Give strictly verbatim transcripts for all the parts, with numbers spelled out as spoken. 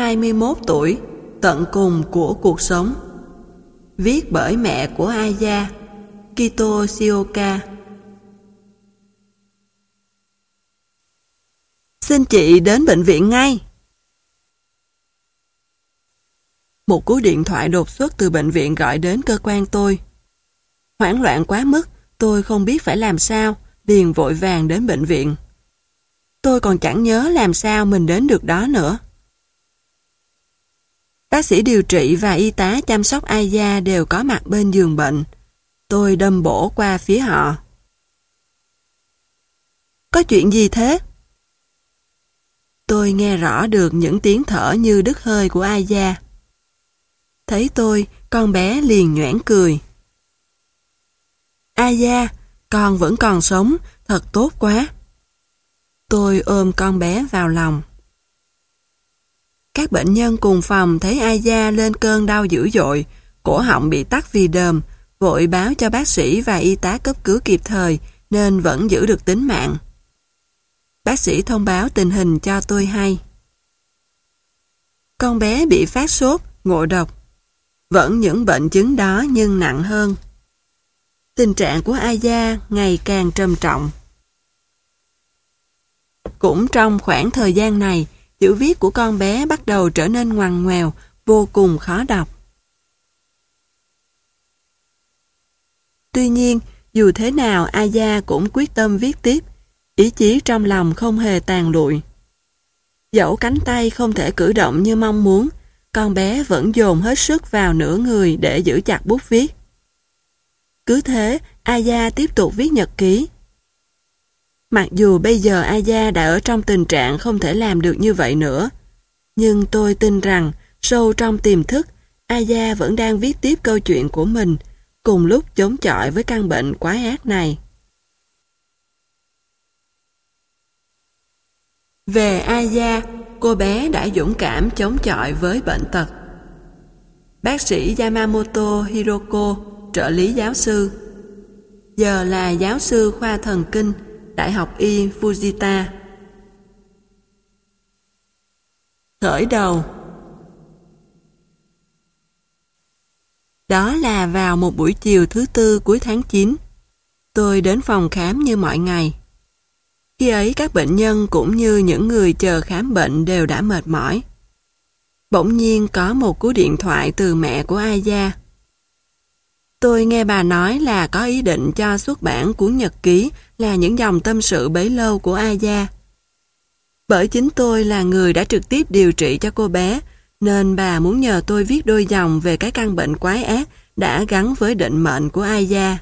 hai mươi mốt tuổi, tận cùng của cuộc sống. Viết bởi mẹ của Aya, Kito Shioka. Xin chị đến bệnh viện ngay. Một cú điện thoại đột xuất từ bệnh viện gọi đến cơ quan tôi. Hoảng loạn quá mức, tôi không biết phải làm sao, liền vội vàng đến bệnh viện. Tôi còn chẳng nhớ làm sao mình đến được đó nữa. Bác sĩ điều trị và y tá chăm sóc Aya đều có mặt bên giường bệnh. Tôi đâm bổ qua phía họ. Có chuyện gì thế? Tôi nghe rõ được những tiếng thở như đứt hơi của Aya. Thấy tôi, con bé liền nhoẻn cười. Aya, con vẫn còn sống, thật tốt quá. Tôi ôm con bé vào lòng. Các bệnh nhân cùng phòng thấy Aya lên cơn đau dữ dội, cổ họng bị tắc vì đờm, vội báo cho bác sĩ và y tá cấp cứu kịp thời nên vẫn giữ được tính mạng. Bác sĩ thông báo tình hình cho tôi hay. Con bé bị phát sốt, ngộ độc. Vẫn những bệnh chứng đó nhưng nặng hơn. Tình trạng của Aya ngày càng trầm trọng. Cũng trong khoảng thời gian này, chữ viết của con bé bắt đầu trở nên ngoằn ngoèo, vô cùng khó đọc. Tuy nhiên, dù thế nào Aya cũng quyết tâm viết tiếp, ý chí trong lòng không hề tàn lụi. Dẫu cánh tay không thể cử động như mong muốn, con bé vẫn dồn hết sức vào nửa người để giữ chặt bút viết. Cứ thế, Aya tiếp tục viết nhật ký. Mặc dù bây giờ Aya đã ở trong tình trạng không thể làm được như vậy nữa, nhưng tôi tin rằng sâu trong tiềm thức, Aya vẫn đang viết tiếp câu chuyện của mình, cùng lúc chống chọi với căn bệnh quái ác này. Về Aya, cô bé đã dũng cảm chống chọi với bệnh tật. Bác sĩ Yamamoto Hiroko, trợ lý giáo sư, giờ là giáo sư khoa thần kinh, Đại học Y Fujita. Khởi đầu. Đó là vào một buổi chiều thứ tư cuối tháng chín. Tôi đến phòng khám như mọi ngày. Khi ấy các bệnh nhân cũng như những người chờ khám bệnh đều đã mệt mỏi. Bỗng nhiên có một cú điện thoại từ mẹ của Aya. Tôi nghe bà nói là có ý định cho xuất bản cuốn nhật ký là những dòng tâm sự bấy lâu của Aya. Bởi chính tôi là người đã trực tiếp điều trị cho cô bé, nên bà muốn nhờ tôi viết đôi dòng về cái căn bệnh quái ác đã gắn với định mệnh của Aya.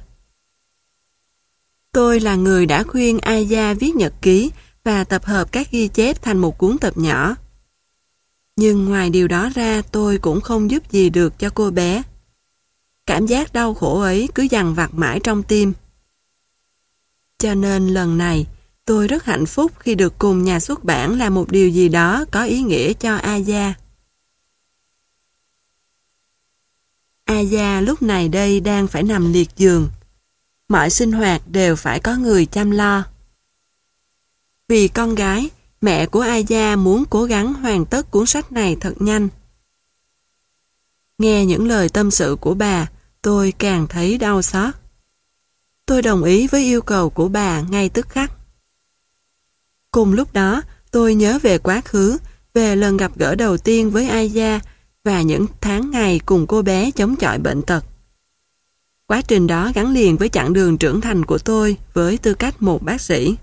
Tôi là người đã khuyên Aya viết nhật ký và tập hợp các ghi chép thành một cuốn tập nhỏ. Nhưng ngoài điều đó ra, tôi cũng không giúp gì được cho cô bé. Cảm giác đau khổ ấy cứ dằn vặt mãi trong tim. Cho nên lần này, tôi rất hạnh phúc khi được cùng nhà xuất bản làm một điều gì đó có ý nghĩa cho Aya. Aya lúc này đây đang phải nằm liệt giường. Mọi sinh hoạt đều phải có người chăm lo. Vì con gái, mẹ của Aya muốn cố gắng hoàn tất cuốn sách này thật nhanh. Nghe những lời tâm sự của bà, tôi càng thấy đau xót. Tôi đồng ý với yêu cầu của bà ngay tức khắc. Cùng lúc đó, tôi nhớ về quá khứ, về lần gặp gỡ đầu tiên với Aya và những tháng ngày cùng cô bé chống chọi bệnh tật. Quá trình đó gắn liền với chặng đường trưởng thành của tôi với tư cách một bác sĩ.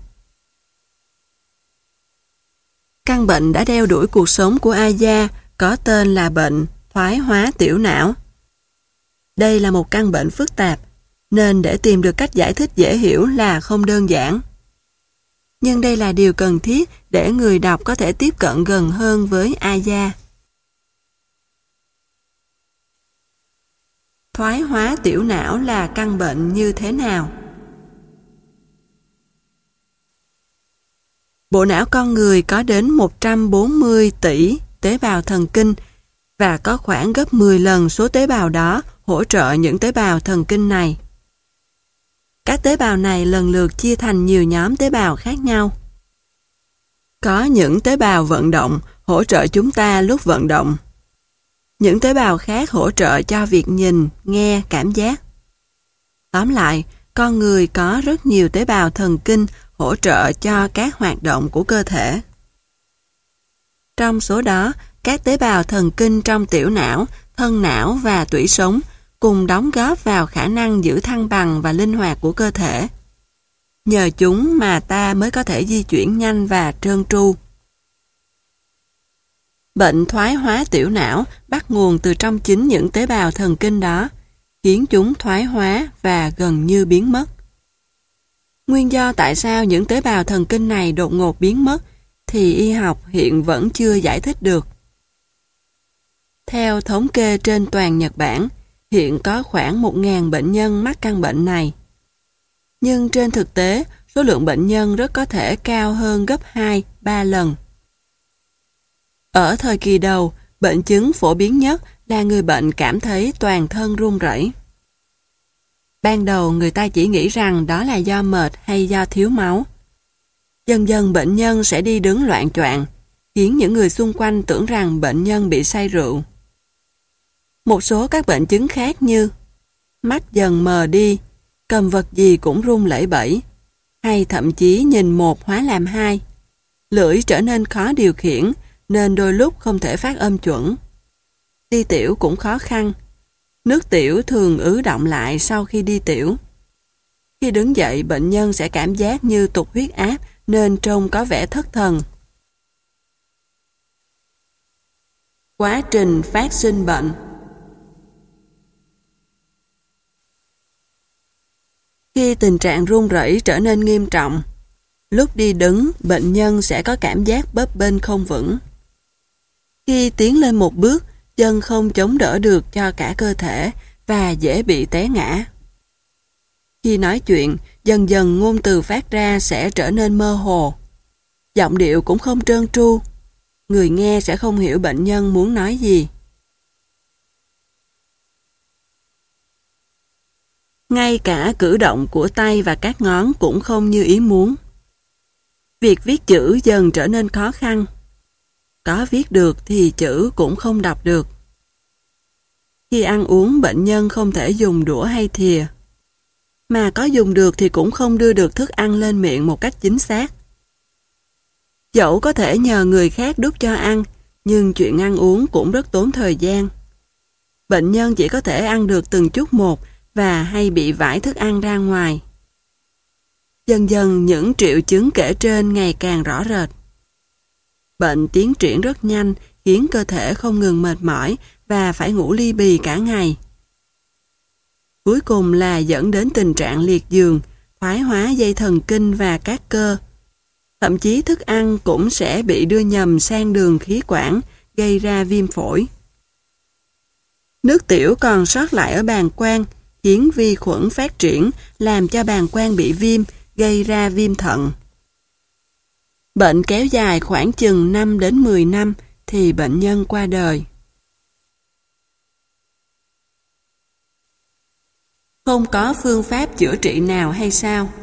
Căn bệnh đã đeo đuổi cuộc sống của Aya có tên là bệnh thoái hóa tiểu não. Đây là một căn bệnh phức tạp, nên để tìm được cách giải thích dễ hiểu là không đơn giản. Nhưng đây là điều cần thiết để người đọc có thể tiếp cận gần hơn với Aya. Thoái hóa tiểu não là căn bệnh như thế nào? Bộ não con người có đến một trăm bốn mươi tỷ tế bào thần kinh và có khoảng gấp mười lần số tế bào đó hỗ trợ những tế bào thần kinh này. Các tế bào này lần lượt chia thành nhiều nhóm tế bào khác nhau. Có những tế bào vận động hỗ trợ chúng ta lúc vận động. Những tế bào khác hỗ trợ cho việc nhìn, nghe, cảm giác. Tóm lại, con người có rất nhiều tế bào thần kinh hỗ trợ cho các hoạt động của cơ thể. Trong số đó, các tế bào thần kinh trong tiểu não, thân não và tủy sống cùng đóng góp vào khả năng giữ thăng bằng và linh hoạt của cơ thể. Nhờ chúng mà ta mới có thể di chuyển nhanh và trơn tru. Bệnh thoái hóa tiểu não bắt nguồn từ trong chính những tế bào thần kinh đó, khiến chúng thoái hóa và gần như biến mất. Nguyên do tại sao những tế bào thần kinh này đột ngột biến mất thì y học hiện vẫn chưa giải thích được. Theo thống kê trên toàn Nhật Bản, hiện có khoảng một nghìn bệnh nhân mắc căn bệnh này. Nhưng trên thực tế, số lượng bệnh nhân rất có thể cao hơn gấp hai ba lần. Ở thời kỳ đầu, bệnh chứng phổ biến nhất là người bệnh cảm thấy toàn thân run rẩy. Ban đầu người ta chỉ nghĩ rằng đó là do mệt hay do thiếu máu. Dần dần bệnh nhân sẽ đi đứng loạng choạng, khiến những người xung quanh tưởng rằng bệnh nhân bị say rượu. Một số các bệnh chứng khác như mắt dần mờ đi, cầm vật gì cũng run lẩy bẩy, hay thậm chí nhìn một hóa làm hai. Lưỡi trở nên khó điều khiển, nên đôi lúc không thể phát âm chuẩn. Đi tiểu cũng khó khăn. Nước tiểu thường ứ đọng lại sau khi đi tiểu. Khi đứng dậy, bệnh nhân sẽ cảm giác như tụt huyết áp nên trông có vẻ thất thần. Quá trình phát sinh bệnh. Khi tình trạng run rẩy trở nên nghiêm trọng, lúc đi đứng, bệnh nhân sẽ có cảm giác bấp bênh không vững. Khi tiến lên một bước, chân không chống đỡ được cho cả cơ thể và dễ bị té ngã. Khi nói chuyện, dần dần ngôn từ phát ra sẽ trở nên mơ hồ. Giọng điệu cũng không trơn tru. Người nghe sẽ không hiểu bệnh nhân muốn nói gì. Ngay cả cử động của tay và các ngón cũng không như ý muốn. Việc viết chữ dần trở nên khó khăn. Có viết được thì chữ cũng không đọc được. Khi ăn uống, bệnh nhân không thể dùng đũa hay thìa. Mà có dùng được thì cũng không đưa được thức ăn lên miệng một cách chính xác. Dẫu có thể nhờ người khác đút cho ăn, nhưng chuyện ăn uống cũng rất tốn thời gian. Bệnh nhân chỉ có thể ăn được từng chút một và hay bị vãi thức ăn ra ngoài. Dần dần những triệu chứng kể trên ngày càng rõ rệt. Bệnh tiến triển rất nhanh, khiến cơ thể không ngừng mệt mỏi và phải ngủ li bì cả ngày. Cuối cùng là dẫn đến tình trạng liệt giường, thoái hóa dây thần kinh và các cơ. Thậm chí thức ăn cũng sẽ bị đưa nhầm sang đường khí quản, gây ra viêm phổi. Nước tiểu còn sót lại ở bàng quang, khiến vi khuẩn phát triển, làm cho bàng quang bị viêm, gây ra viêm thận. Bệnh kéo dài khoảng chừng năm đến mười năm thì bệnh nhân qua đời. Không có phương pháp chữa trị nào hay sao?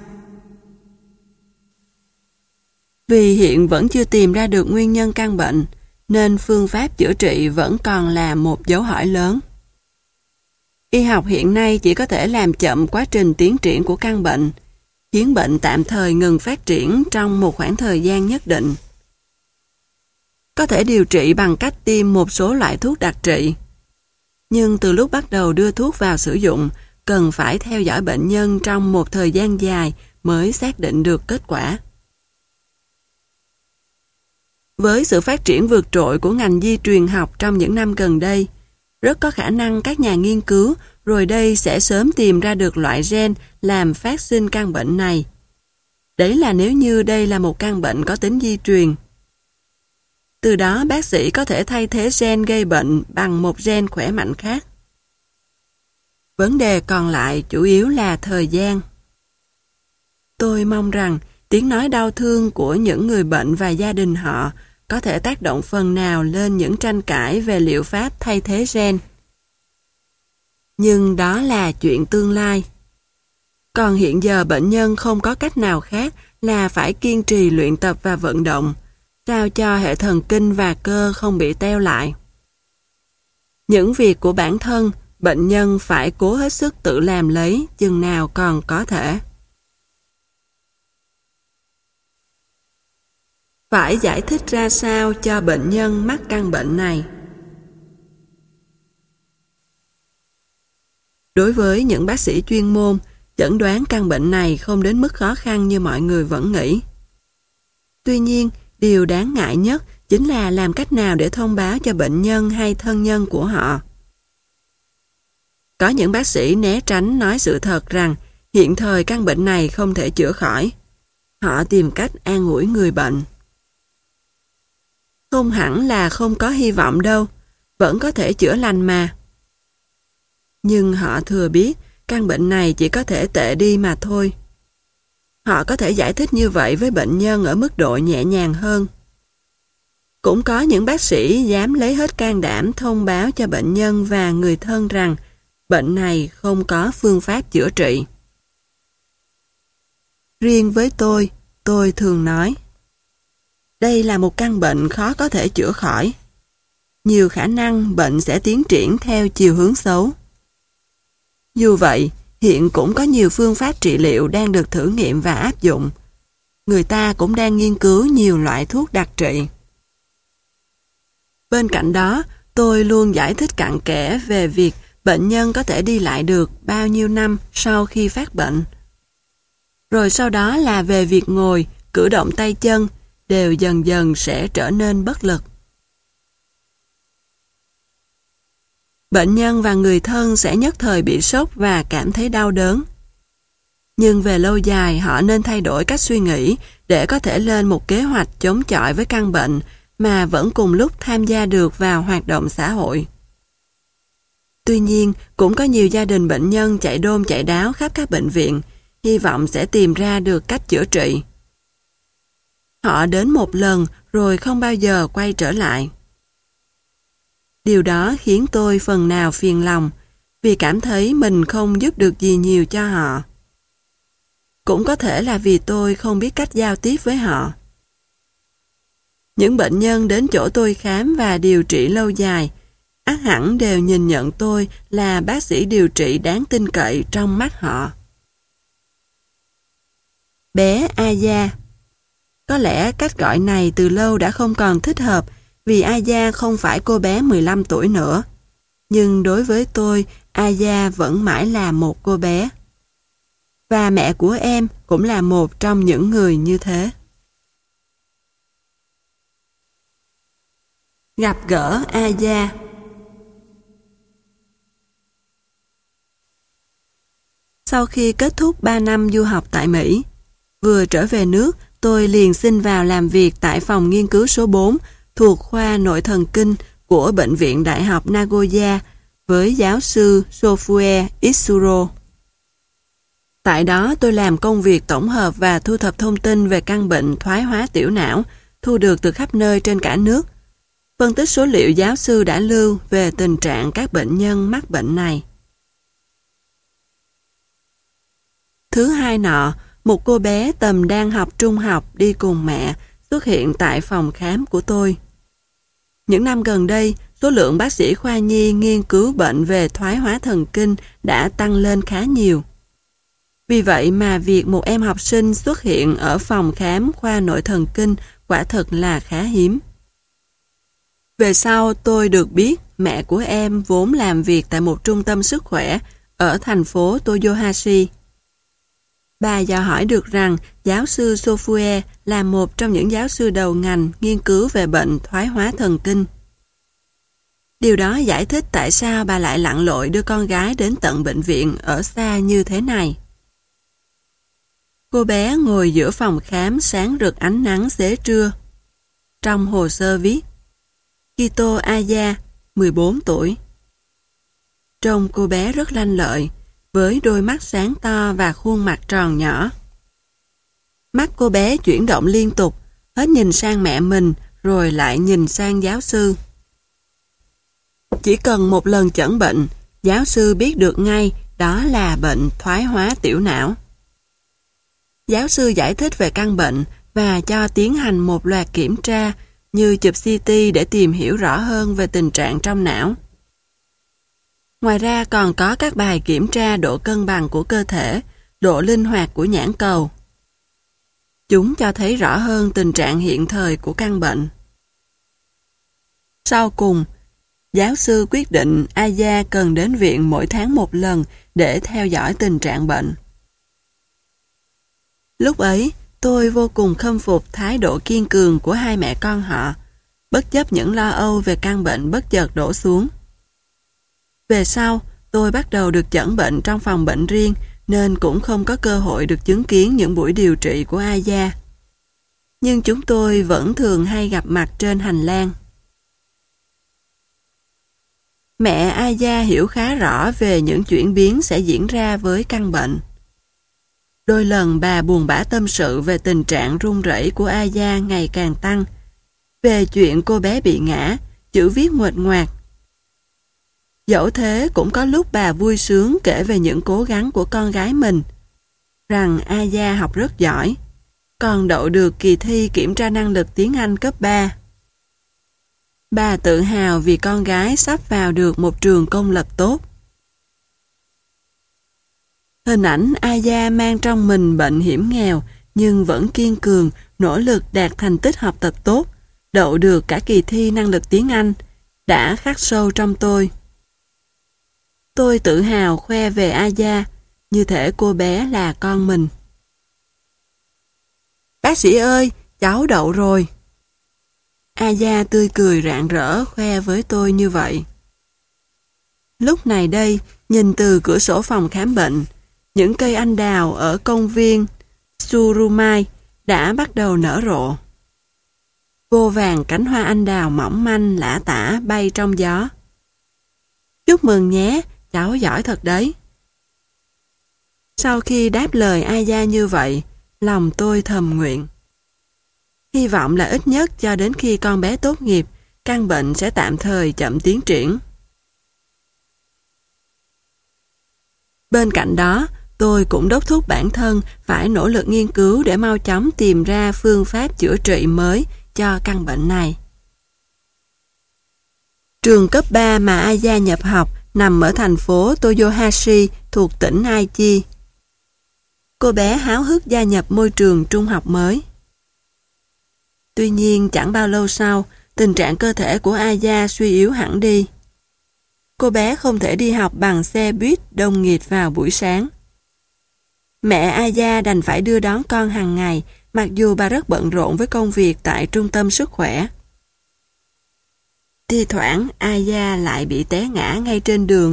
Vì hiện vẫn chưa tìm ra được nguyên nhân căn bệnh, nên phương pháp chữa trị vẫn còn là một dấu hỏi lớn. Y học hiện nay chỉ có thể làm chậm quá trình tiến triển của căn bệnh, khiến bệnh tạm thời ngừng phát triển trong một khoảng thời gian nhất định. Có thể điều trị bằng cách tiêm một số loại thuốc đặc trị. Nhưng từ lúc bắt đầu đưa thuốc vào sử dụng, cần phải theo dõi bệnh nhân trong một thời gian dài mới xác định được kết quả. Với sự phát triển vượt trội của ngành di truyền học trong những năm gần đây, rất có khả năng các nhà nghiên cứu rồi đây sẽ sớm tìm ra được loại gen làm phát sinh căn bệnh này. Đấy là nếu như đây là một căn bệnh có tính di truyền. Từ đó bác sĩ có thể thay thế gen gây bệnh bằng một gen khỏe mạnh khác. Vấn đề còn lại chủ yếu là thời gian. Tôi mong rằng tiếng nói đau thương của những người bệnh và gia đình họ có thể tác động phần nào lên những tranh cãi về liệu pháp thay thế gen. Nhưng đó là chuyện tương lai. Còn hiện giờ bệnh nhân không có cách nào khác là phải kiên trì luyện tập và vận động, sao cho hệ thần kinh và cơ không bị teo lại. Những việc của bản thân, bệnh nhân phải cố hết sức tự làm lấy chừng nào còn có thể. Phải giải thích ra sao cho bệnh nhân mắc căn bệnh này? Đối với những bác sĩ chuyên môn, chẩn đoán căn bệnh này không đến mức khó khăn như mọi người vẫn nghĩ. Tuy nhiên, điều đáng ngại nhất chính là làm cách nào để thông báo cho bệnh nhân hay thân nhân của họ. Có những bác sĩ né tránh nói sự thật rằng hiện thời căn bệnh này không thể chữa khỏi. Họ tìm cách an ủi người bệnh. Không hẳn là không có hy vọng đâu, vẫn có thể chữa lành mà. Nhưng họ thừa biết căn bệnh này chỉ có thể tệ đi mà thôi. Họ có thể giải thích như vậy với bệnh nhân ở mức độ nhẹ nhàng hơn. Cũng có những bác sĩ dám lấy hết can đảm thông báo cho bệnh nhân và người thân rằng bệnh này không có phương pháp chữa trị. Riêng với tôi, tôi thường nói, đây là một căn bệnh khó có thể chữa khỏi. Nhiều khả năng bệnh sẽ tiến triển theo chiều hướng xấu. Dù vậy, hiện cũng có nhiều phương pháp trị liệu đang được thử nghiệm và áp dụng. Người ta cũng đang nghiên cứu nhiều loại thuốc đặc trị. Bên cạnh đó, tôi luôn giải thích cặn kẽ về việc bệnh nhân có thể đi lại được bao nhiêu năm sau khi phát bệnh. Rồi sau đó là về việc ngồi, cử động tay chân, đều dần dần sẽ trở nên bất lực. Bệnh nhân và người thân sẽ nhất thời bị sốc và cảm thấy đau đớn. Nhưng về lâu dài họ nên thay đổi cách suy nghĩ để có thể lên một kế hoạch chống chọi với căn bệnh mà vẫn cùng lúc tham gia được vào hoạt động xã hội. Tuy nhiên, cũng có nhiều gia đình bệnh nhân chạy đôn chạy đáo khắp các bệnh viện, hy vọng sẽ tìm ra được cách chữa trị. Họ đến một lần rồi không bao giờ quay trở lại. Điều đó khiến tôi phần nào phiền lòng, vì cảm thấy mình không giúp được gì nhiều cho họ. Cũng có thể là vì tôi không biết cách giao tiếp với họ. Những bệnh nhân đến chỗ tôi khám và điều trị lâu dài, ắt hẳn đều nhìn nhận tôi là bác sĩ điều trị đáng tin cậy trong mắt họ. Bé Aya. Có lẽ cách gọi này từ lâu đã không còn thích hợp vì Aya không phải cô bé mười lăm tuổi nữa. Nhưng đối với tôi, Aya vẫn mãi là một cô bé. Và mẹ của em cũng là một trong những người như thế. Gặp gỡ Aya. Sau khi kết thúc ba năm du học tại Mỹ, vừa trở về nước, tôi liền xin vào làm việc tại phòng nghiên cứu số bốn thuộc khoa nội thần kinh của Bệnh viện Đại học Nagoya với giáo sư Sofue Itsuro. Tại đó tôi làm công việc tổng hợp và thu thập thông tin về căn bệnh thoái hóa tiểu não thu được từ khắp nơi trên cả nước. Phân tích số liệu giáo sư đã lưu về tình trạng các bệnh nhân mắc bệnh này. Thứ hai nọ, một cô bé tầm đang học trung học đi cùng mẹ xuất hiện tại phòng khám của tôi. Những năm gần đây, số lượng bác sĩ khoa nhi nghiên cứu bệnh về thoái hóa thần kinh đã tăng lên khá nhiều. Vì vậy mà việc một em học sinh xuất hiện ở phòng khám khoa nội thần kinh quả thực là khá hiếm. Về sau tôi được biết mẹ của em vốn làm việc tại một trung tâm sức khỏe ở thành phố Toyohashi. Bà dò hỏi được rằng giáo sư Sofue là một trong những giáo sư đầu ngành nghiên cứu về bệnh thoái hóa thần kinh. Điều đó giải thích tại sao bà lại lặn lội đưa con gái đến tận bệnh viện ở xa như thế này. Cô bé ngồi giữa phòng khám sáng rực ánh nắng xế trưa. Trong hồ sơ viết Kito Aya, mười bốn tuổi. Trông cô bé rất lanh lợi, với đôi mắt sáng to và khuôn mặt tròn nhỏ. Mắt cô bé chuyển động liên tục, hết nhìn sang mẹ mình rồi lại nhìn sang giáo sư. Chỉ cần một lần chẩn bệnh, giáo sư biết được ngay đó là bệnh thoái hóa tiểu não. Giáo sư giải thích về căn bệnh và cho tiến hành một loạt kiểm tra như chụp xê tê để tìm hiểu rõ hơn về tình trạng trong não. Ngoài ra còn có các bài kiểm tra độ cân bằng của cơ thể, độ linh hoạt của nhãn cầu. Chúng cho thấy rõ hơn tình trạng hiện thời của căn bệnh. Sau cùng, giáo sư quyết định Aya cần đến viện mỗi tháng một lần để theo dõi tình trạng bệnh. Lúc ấy, tôi vô cùng khâm phục thái độ kiên cường của hai mẹ con họ, bất chấp những lo âu về căn bệnh bất chợt đổ xuống. Về sau, tôi bắt đầu được chẩn bệnh trong phòng bệnh riêng nên cũng không có cơ hội được chứng kiến những buổi điều trị của Aya. Nhưng chúng tôi vẫn thường hay gặp mặt trên hành lang. Mẹ Aya hiểu khá rõ về những chuyển biến sẽ diễn ra với căn bệnh. Đôi lần bà buồn bã tâm sự về tình trạng run rẩy của Aya ngày càng tăng, về chuyện cô bé bị ngã, chữ viết nguệch ngoạc. Dẫu thế cũng có lúc bà vui sướng kể về những cố gắng của con gái mình, rằng Aya học rất giỏi, còn đậu được kỳ thi kiểm tra năng lực tiếng Anh cấp ba. Bà tự hào vì con gái sắp vào được một trường công lập tốt. Hình ảnh Aya mang trong mình bệnh hiểm nghèo nhưng vẫn kiên cường, nỗ lực đạt thành tích học tập tốt, đậu được cả kỳ thi năng lực tiếng Anh, đã khắc sâu trong tôi. Tôi tự hào khoe về Aya, như thể cô bé là con mình. Bác sĩ ơi, cháu đậu rồi. Aya tươi cười rạng rỡ khoe với tôi như vậy. Lúc này đây, nhìn từ cửa sổ phòng khám bệnh, những cây anh đào ở công viên Surumai đã bắt đầu nở rộ. Vô vàn cánh hoa anh đào mỏng manh lả tả bay trong gió. Chúc mừng nhé, cháu giỏi thật đấy. Sau khi đáp lời Aya như vậy, lòng tôi thầm nguyện. Hy vọng là ít nhất cho đến khi con bé tốt nghiệp, căn bệnh sẽ tạm thời chậm tiến triển. Bên cạnh đó, tôi cũng đốc thúc bản thân phải nỗ lực nghiên cứu để mau chóng tìm ra phương pháp chữa trị mới cho căn bệnh này. Trường cấp ba mà Aya nhập học nằm ở thành phố Toyohashi thuộc tỉnh Aichi. Cô bé háo hức gia nhập môi trường trung học mới. Tuy nhiên chẳng bao lâu sau, tình trạng cơ thể của Aya suy yếu hẳn đi. Cô bé không thể đi học bằng xe buýt đông nghịt vào buổi sáng. Mẹ Aya đành phải đưa đón con hàng ngày, mặc dù bà rất bận rộn với công việc tại trung tâm sức khỏe. Thi thoảng Aya lại bị té ngã ngay trên đường.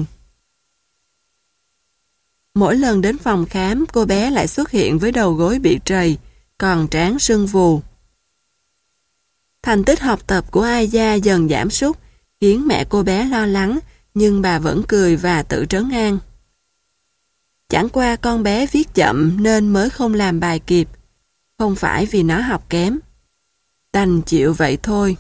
Mỗi lần đến phòng khám, cô bé lại xuất hiện với đầu gối bị trầy, còn trán sưng vù. Thành tích học tập của Aya dần giảm sút, khiến mẹ cô bé lo lắng, nhưng bà vẫn cười và tự trấn an. Chẳng qua con bé viết chậm nên mới không làm bài kịp, không phải vì nó học kém. Đành chịu vậy thôi.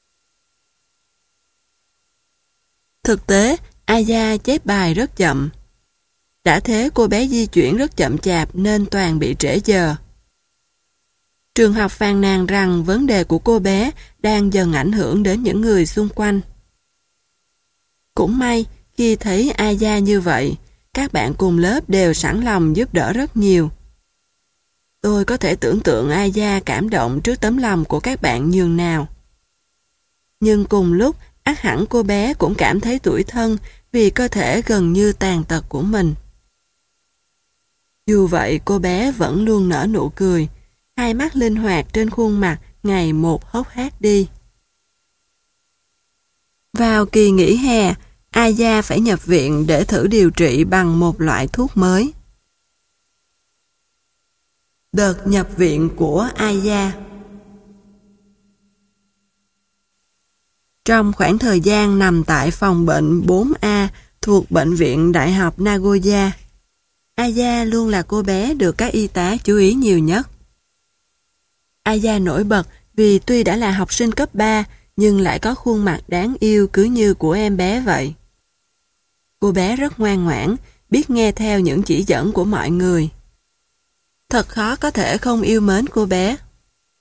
Thực tế, Aya chép bài rất chậm. Đã thế cô bé di chuyển rất chậm chạp nên toàn bị trễ giờ. Trường học phàn nàn rằng vấn đề của cô bé đang dần ảnh hưởng đến những người xung quanh. Cũng may, khi thấy Aya như vậy, các bạn cùng lớp đều sẵn lòng giúp đỡ rất nhiều. Tôi có thể tưởng tượng Aya cảm động trước tấm lòng của các bạn nhường nào. Nhưng cùng lúc, ắt hẳn cô bé cũng cảm thấy tủi thân vì cơ thể gần như tàn tật của mình. Dù vậy, cô bé vẫn luôn nở nụ cười, hai mắt linh hoạt trên khuôn mặt ngày một hốc hác đi. Vào kỳ nghỉ hè, Aya phải nhập viện để thử điều trị bằng một loại thuốc mới. Đợt nhập viện của Aya. Trong khoảng thời gian nằm tại phòng bệnh bốn A thuộc Bệnh viện Đại học Nagoya, Aya luôn là cô bé được các y tá chú ý nhiều nhất. Aya nổi bật vì tuy đã là học sinh cấp ba nhưng lại có khuôn mặt đáng yêu cứ như của em bé vậy. Cô bé rất ngoan ngoãn, biết nghe theo những chỉ dẫn của mọi người. Thật khó có thể không yêu mến cô bé.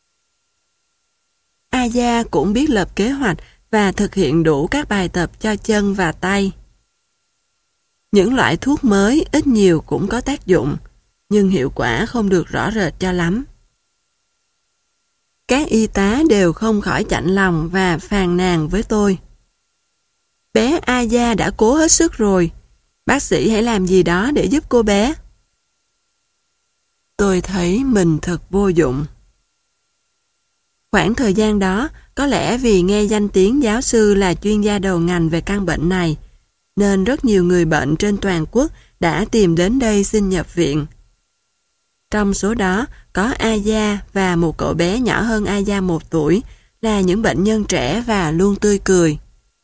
Aya cũng biết lập kế hoạch và thực hiện đủ các bài tập cho chân và tay. Những loại thuốc mới ít nhiều cũng có tác dụng, nhưng hiệu quả không được rõ rệt cho lắm. Các y tá đều không khỏi chạnh lòng và phàn nàn với tôi. Bé Aya đã cố hết sức rồi, bác sĩ hãy làm gì đó để giúp cô bé. Tôi thấy mình thật vô dụng. Khoảng thời gian đó, có lẽ vì nghe danh tiếng giáo sư là chuyên gia đầu ngành về căn bệnh này, nên rất nhiều người bệnh trên toàn quốc đã tìm đến đây xin nhập viện. Trong số đó, có Aya và một cậu bé nhỏ hơn Aya một tuổi, là những bệnh nhân trẻ và luôn tươi cười.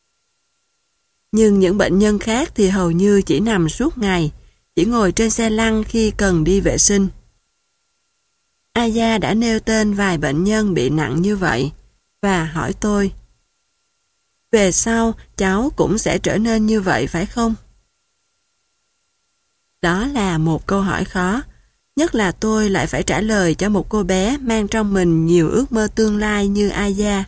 Nhưng những bệnh nhân khác thì hầu như chỉ nằm suốt ngày, chỉ ngồi trên xe lăn khi cần đi vệ sinh. Aya đã nêu tên vài bệnh nhân bị nặng như vậy, và hỏi tôi, về sau cháu cũng sẽ trở nên như vậy phải không? Đó là một câu hỏi khó, nhất là tôi lại phải trả lời cho một cô bé mang trong mình nhiều ước mơ tương lai như Aya.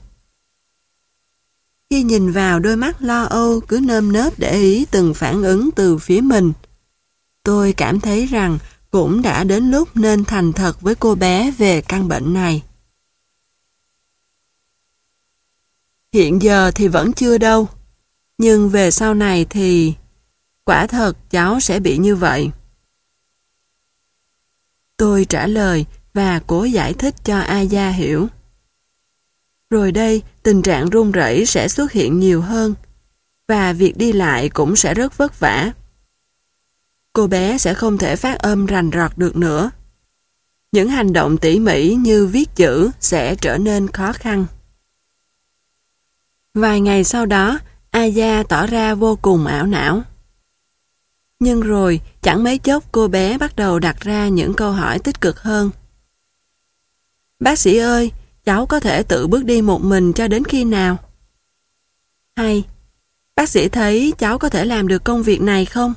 Khi nhìn vào đôi mắt lo âu cứ nơm nớp để ý từng phản ứng từ phía mình, tôi cảm thấy rằng cũng đã đến lúc nên thành thật với cô bé về căn bệnh này. Hiện giờ thì vẫn chưa đâu, nhưng về sau này thì quả thật cháu sẽ bị như vậy. Tôi trả lời và cố giải thích cho Aya hiểu. Rồi đây, tình trạng run rẩy sẽ xuất hiện nhiều hơn, và việc đi lại cũng sẽ rất vất vả. Cô bé sẽ không thể phát âm rành rọt được nữa. Những hành động tỉ mỉ như viết chữ sẽ trở nên khó khăn. Vài ngày sau đó, Aya tỏ ra vô cùng ảo não. Nhưng rồi, chẳng mấy chốc cô bé bắt đầu đặt ra những câu hỏi tích cực hơn. Bác sĩ ơi, cháu có thể tự bước đi một mình cho đến khi nào? Hay, bác sĩ thấy cháu có thể làm được công việc này không?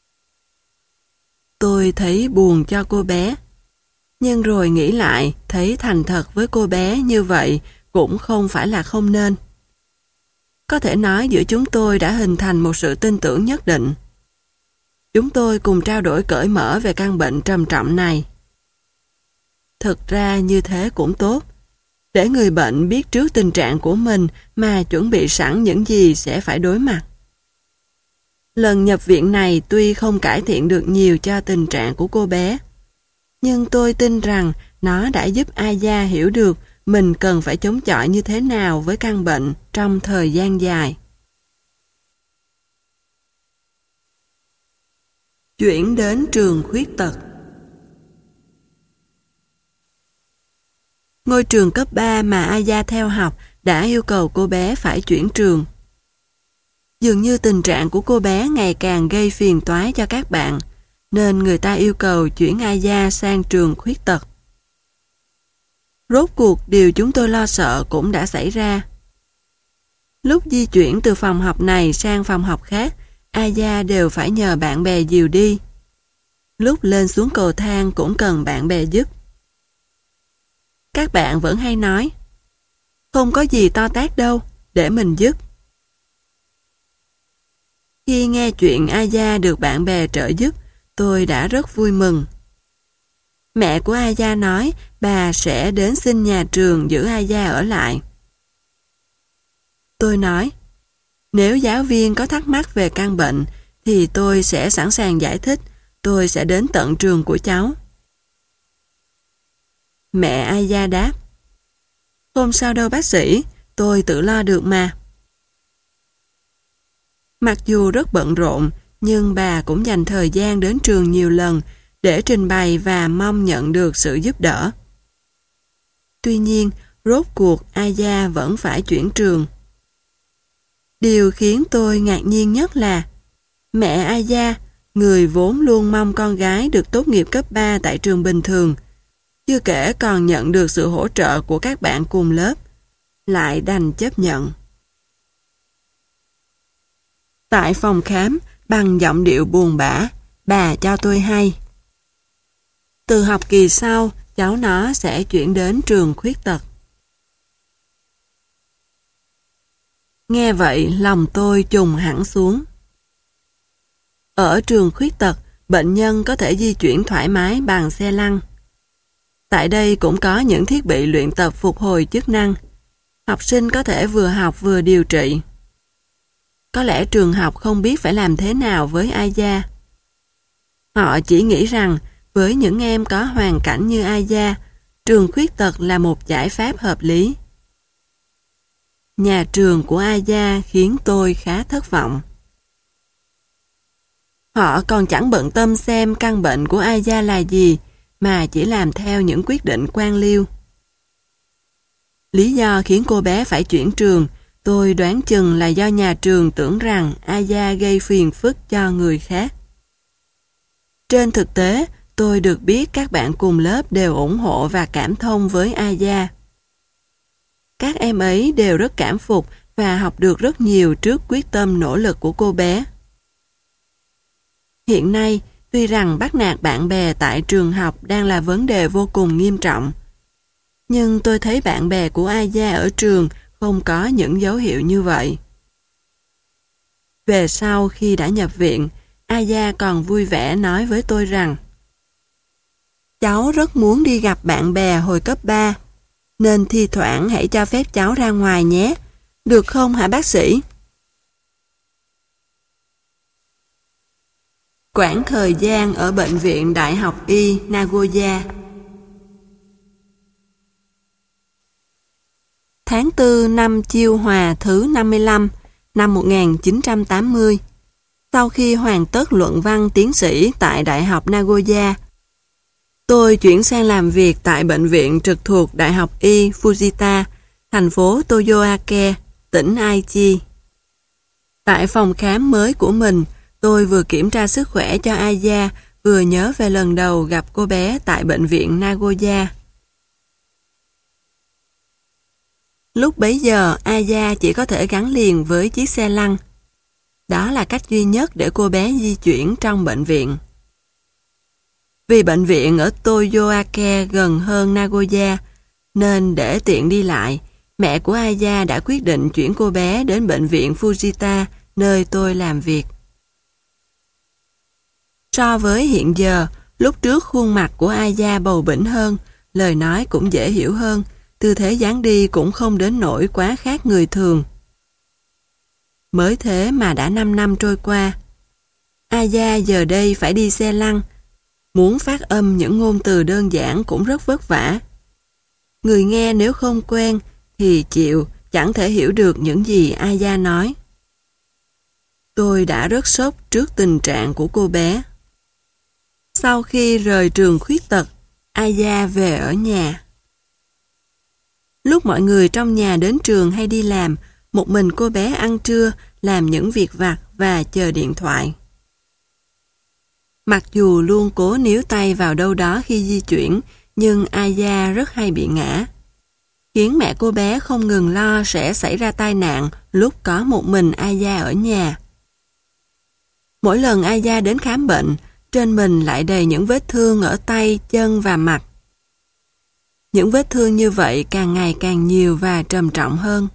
Tôi thấy buồn cho cô bé, nhưng rồi nghĩ lại thấy thành thật với cô bé như vậy cũng không phải là không nên. Có thể nói giữa chúng tôi đã hình thành một sự tin tưởng nhất định. Chúng tôi cùng trao đổi cởi mở về căn bệnh trầm trọng này. Thực ra như thế cũng tốt, để người bệnh biết trước tình trạng của mình mà chuẩn bị sẵn những gì sẽ phải đối mặt. Lần nhập viện này tuy không cải thiện được nhiều cho tình trạng của cô bé, nhưng tôi tin rằng nó đã giúp Aya hiểu được mình cần phải chống chọi như thế nào với căn bệnh trong thời gian dài. Chuyển đến trường khuyết tật. Ngôi trường cấp ba mà Aya theo học đã yêu cầu cô bé phải chuyển trường. Dường như tình trạng của cô bé ngày càng gây phiền toái cho các bạn, nên người ta yêu cầu chuyển Aya sang trường khuyết tật. Rốt cuộc điều chúng tôi lo sợ cũng đã xảy ra. Lúc di chuyển từ phòng học này sang phòng học khác, Aya đều phải nhờ bạn bè dìu đi. Lúc lên xuống cầu thang cũng cần bạn bè giúp. Các bạn vẫn hay nói, không có gì to tát đâu, để mình giúp. Khi nghe chuyện Aya được bạn bè trợ giúp, tôi đã rất vui mừng. Mẹ của Aya nói bà sẽ đến xin nhà trường giữ Aya ở lại. Tôi nói, nếu giáo viên có thắc mắc về căn bệnh thì tôi sẽ sẵn sàng giải thích, tôi sẽ đến tận trường của cháu. Mẹ Aya đáp, không sao đâu bác sĩ, tôi tự lo được mà. Mặc dù rất bận rộn, nhưng bà cũng dành thời gian đến trường nhiều lần để trình bày và mong nhận được sự giúp đỡ. Tuy nhiên, rốt cuộc Aya vẫn phải chuyển trường. Điều khiến tôi ngạc nhiên nhất là mẹ Aya, người vốn luôn mong con gái được tốt nghiệp cấp ba tại trường bình thường, chưa kể còn nhận được sự hỗ trợ của các bạn cùng lớp, lại đành chấp nhận. Tại phòng khám, bằng giọng điệu buồn bã, bà cho tôi hay. Từ học kỳ sau, cháu nó sẽ chuyển đến trường khuyết tật. Nghe vậy, lòng tôi trùng hẳn xuống. Ở trường khuyết tật, bệnh nhân có thể di chuyển thoải mái bằng xe lăn. Tại đây cũng có những thiết bị luyện tập phục hồi chức năng. Học sinh có thể vừa học vừa điều trị. Có lẽ trường học không biết phải làm thế nào với Aya. Họ chỉ nghĩ rằng với những em có hoàn cảnh như Aya, trường khuyết tật là một giải pháp hợp lý. Nhà trường của Aya khiến tôi khá thất vọng. Họ còn chẳng bận tâm xem căn bệnh của Aya là gì, mà chỉ làm theo những quyết định quan liêu. Lý do khiến cô bé phải chuyển trường, tôi đoán chừng là do nhà trường tưởng rằng Aya gây phiền phức cho người khác. Trên thực tế, tôi được biết các bạn cùng lớp đều ủng hộ và cảm thông với Aya. Các em ấy đều rất cảm phục và học được rất nhiều trước quyết tâm nỗ lực của cô bé. Hiện nay, tuy rằng bắt nạt bạn bè tại trường học đang là vấn đề vô cùng nghiêm trọng, nhưng tôi thấy bạn bè của Aya ở trường không có những dấu hiệu như vậy. Về sau khi đã nhập viện, Aya còn vui vẻ nói với tôi rằng cháu rất muốn đi gặp bạn bè hồi cấp ba, nên thi thoảng hãy cho phép cháu ra ngoài nhé. Được không hả bác sĩ? Quãng thời gian ở Bệnh viện Đại học Y Nagoya. Tháng tư năm Chiêu Hòa thứ năm mươi lăm, năm một nghìn chín trăm tám mươi, sau khi hoàn tất luận văn tiến sĩ tại Đại học Nagoya, tôi chuyển sang làm việc tại bệnh viện trực thuộc Đại học Y Fujita, thành phố Toyoake, tỉnh Aichi. Tại phòng khám mới của mình, tôi vừa kiểm tra sức khỏe cho Aya, vừa nhớ về lần đầu gặp cô bé tại bệnh viện Nagoya. Lúc bấy giờ, Aya chỉ có thể gắn liền với chiếc xe lăn. Đó là cách duy nhất để cô bé di chuyển trong bệnh viện. Vì bệnh viện ở Toyoake gần hơn Nagoya, nên để tiện đi lại, mẹ của Aya đã quyết định chuyển cô bé đến bệnh viện Fujita, nơi tôi làm việc. So với hiện giờ, lúc trước khuôn mặt của Aya bầu bĩnh hơn, lời nói cũng dễ hiểu hơn, tư thế dáng đi cũng không đến nỗi quá khác người thường. Mới thế mà đã năm năm trôi qua. Aya giờ đây phải đi xe lăn, muốn phát âm những ngôn từ đơn giản cũng rất vất vả. Người nghe nếu không quen thì chịu, chẳng thể hiểu được những gì Aya nói. Tôi đã rất sốc trước tình trạng của cô bé. Sau khi rời trường khuyết tật, Aya về ở nhà. Lúc mọi người trong nhà đến trường hay đi làm, một mình cô bé ăn trưa, làm những việc vặt và chờ điện thoại. Mặc dù luôn cố níu tay vào đâu đó khi di chuyển, nhưng Aya rất hay bị ngã, khiến mẹ cô bé không ngừng lo sẽ xảy ra tai nạn lúc có một mình Aya ở nhà. Mỗi lần Aya đến khám bệnh, trên mình lại đầy những vết thương ở tay, chân và mặt. Những vết thương như vậy càng ngày càng nhiều và trầm trọng hơn.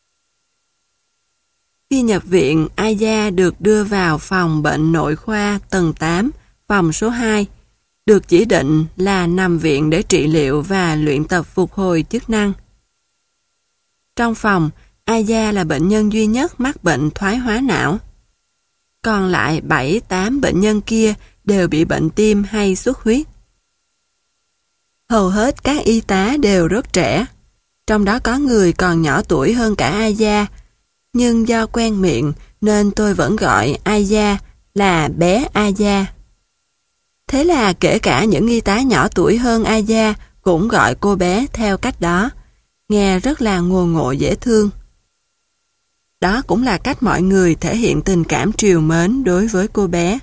Khi nhập viện, Aya được đưa vào phòng bệnh nội khoa tầng tám, phòng số hai, được chỉ định là nằm viện để trị liệu và luyện tập phục hồi chức năng. Trong phòng, Aya là bệnh nhân duy nhất mắc bệnh thoái hóa não. Còn lại bảy tám bệnh nhân kia đều bị bệnh tim hay xuất huyết. Hầu hết các y tá đều rất trẻ, trong đó có người còn nhỏ tuổi hơn cả Aya, nhưng do quen miệng nên tôi vẫn gọi Aya là bé Aya. Thế là kể cả những y tá nhỏ tuổi hơn Aya cũng gọi cô bé theo cách đó, nghe rất là ngô ngộ dễ thương. Đó cũng là cách mọi người thể hiện tình cảm trìu mến đối với cô bé.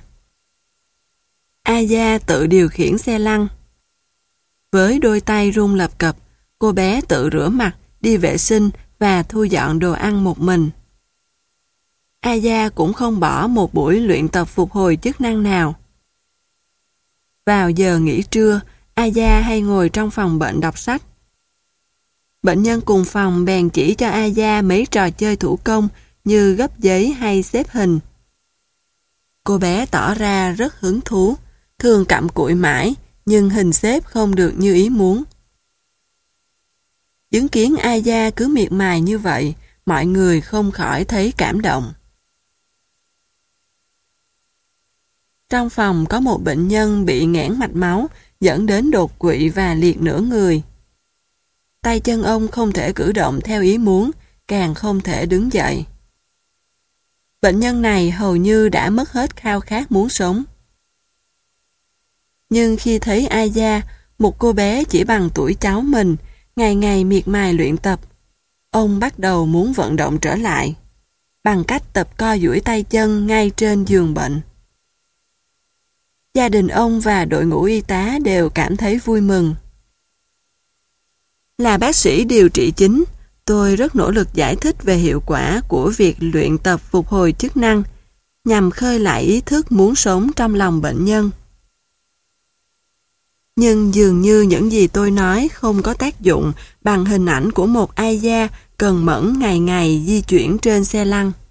Aya tự điều khiển xe lăn. Với đôi tay run lập cập, cô bé tự rửa mặt, đi vệ sinh và thu dọn đồ ăn một mình. Aya cũng không bỏ một buổi luyện tập phục hồi chức năng nào. Vào giờ nghỉ trưa, Aya hay ngồi trong phòng bệnh đọc sách. Bệnh nhân cùng phòng bèn chỉ cho Aya mấy trò chơi thủ công như gấp giấy hay xếp hình. Cô bé tỏ ra rất hứng thú, thường cặm cụi mãi, nhưng hình xếp không được như ý muốn. Chứng kiến Aya cứ miệt mài như vậy, mọi người không khỏi thấy cảm động. Trong phòng có một bệnh nhân bị nghẽn mạch máu, dẫn đến đột quỵ và liệt nửa người. Tay chân ông không thể cử động theo ý muốn, càng không thể đứng dậy. Bệnh nhân này hầu như đã mất hết khao khát muốn sống. Nhưng khi thấy Aya, một cô bé chỉ bằng tuổi cháu mình, ngày ngày miệt mài luyện tập, ông bắt đầu muốn vận động trở lại, bằng cách tập co duỗi tay chân ngay trên giường bệnh. Gia đình ông và đội ngũ y tá đều cảm thấy vui mừng. Là bác sĩ điều trị chính, tôi rất nỗ lực giải thích về hiệu quả của việc luyện tập phục hồi chức năng, nhằm khơi lại ý thức muốn sống trong lòng bệnh nhân. Nhưng dường như những gì tôi nói không có tác dụng bằng hình ảnh của một Aya cần mẫn ngày ngày di chuyển trên xe lăn.